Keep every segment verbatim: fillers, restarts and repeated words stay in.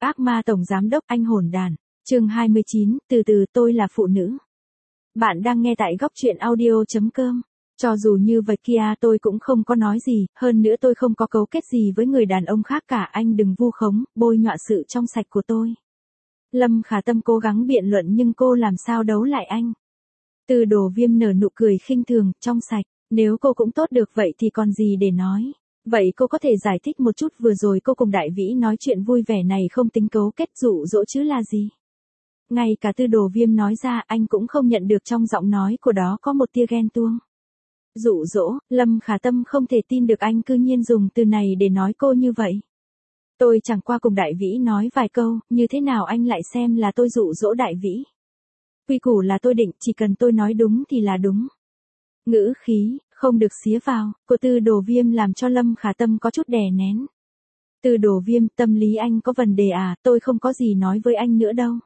Ác ma tổng giám đốc anh hồn đàn. Chương hai mươi chín, từ từ tôi là phụ nữ. Bạn đang nghe tại góc truyện audio chấm com. Cho dù như vậy kia tôi cũng không có nói gì, hơn nữa tôi không có cấu kết gì với người đàn ông khác cả, anh đừng vu khống, bôi nhọa sự trong sạch của tôi. Lâm Khả Tâm cố gắng biện luận nhưng cô làm sao đấu lại anh. Từ Đồ Viêm nở nụ cười khinh thường, trong sạch, nếu cô cũng tốt được vậy thì còn gì để nói. Vậy cô có thể giải thích một chút vừa rồi cô cùng Đại Vĩ nói chuyện vui vẻ này không tính cấu kết dụ dỗ chứ là gì? Ngay cả Tư Đồ Viêm nói ra anh cũng không nhận được trong giọng nói của đó có một tia ghen tuông. Dụ dỗ, Lâm Khả Tâm không thể tin được anh cư nhiên dùng từ này để nói cô như vậy. Tôi chẳng qua cùng Đại Vĩ nói vài câu, như thế nào anh lại xem là tôi dụ dỗ Đại Vĩ? Quy củ là tôi định, chỉ cần tôi nói đúng thì là đúng. Ngữ khí, không được xía vào, của Tư Đồ Viêm làm cho Lâm Khả Tâm có chút đè nén. Tư Đồ Viêm, tâm lý anh có vấn đề à, tôi không có gì nói với anh nữa đâu.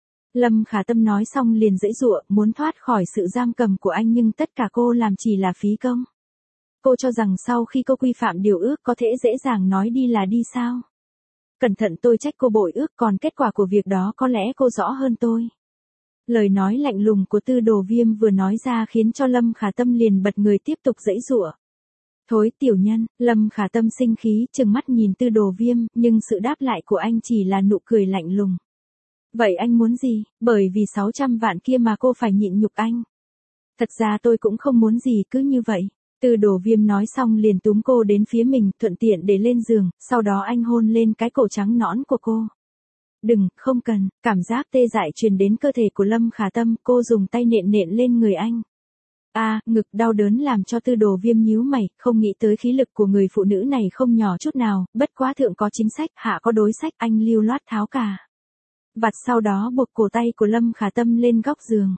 Lâm Khả Tâm nói xong liền giãy giụa, muốn thoát khỏi sự giam cầm của anh nhưng tất cả cô làm chỉ là phí công. Cô cho rằng sau khi cô quy phạm điều ước có thể dễ dàng nói đi là đi sao? Cẩn thận tôi trách cô bội ước, còn kết quả của việc đó có lẽ cô rõ hơn tôi. Lời nói lạnh lùng của Tư Đồ Viêm vừa nói ra khiến cho Lâm Khả Tâm liền bật người tiếp tục giãy giụa. Thối tiểu nhân, Lâm Khả Tâm sinh khí, trừng mắt nhìn Tư Đồ Viêm, nhưng sự đáp lại của anh chỉ là nụ cười lạnh lùng. Vậy anh muốn gì, bởi vì sáu trăm vạn kia mà cô phải nhịn nhục anh? Thật ra tôi cũng không muốn gì, cứ như vậy. Tư Đồ Viêm nói xong liền túm cô đến phía mình, thuận tiện để lên giường, sau đó anh hôn lên cái cổ trắng nõn của cô. Đừng, không cần, cảm giác tê dại truyền đến cơ thể của Lâm Khả Tâm, cô dùng tay nện nện lên người anh. A, à, ngực đau đớn làm cho Tư Đồ Viêm nhíu mày, không nghĩ tới khí lực của người phụ nữ này không nhỏ chút nào, bất quá thượng có chính sách, hạ có đối sách, anh lưu loát tháo cả vặt sau đó buộc cổ tay của Lâm Khả Tâm lên góc giường.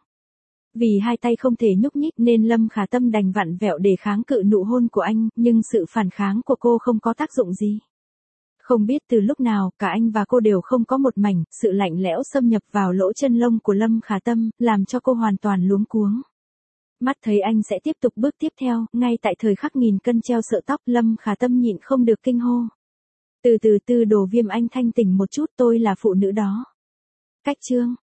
Vì hai tay không thể nhúc nhích nên Lâm Khả Tâm đành vặn vẹo để kháng cự nụ hôn của anh, nhưng sự phản kháng của cô không có tác dụng gì. Không biết từ lúc nào, cả anh và cô đều không có một mảnh, sự lạnh lẽo xâm nhập vào lỗ chân lông của Lâm Khả Tâm, làm cho cô hoàn toàn luống cuống. Mắt thấy anh sẽ tiếp tục bước tiếp theo, ngay tại thời khắc nghìn cân treo sợi tóc, Lâm Khả Tâm nhịn không được kinh hô. Từ từ Tư Đồ Viêm, anh thanh tỉnh một chút, tôi là phụ nữ đó. Cách chương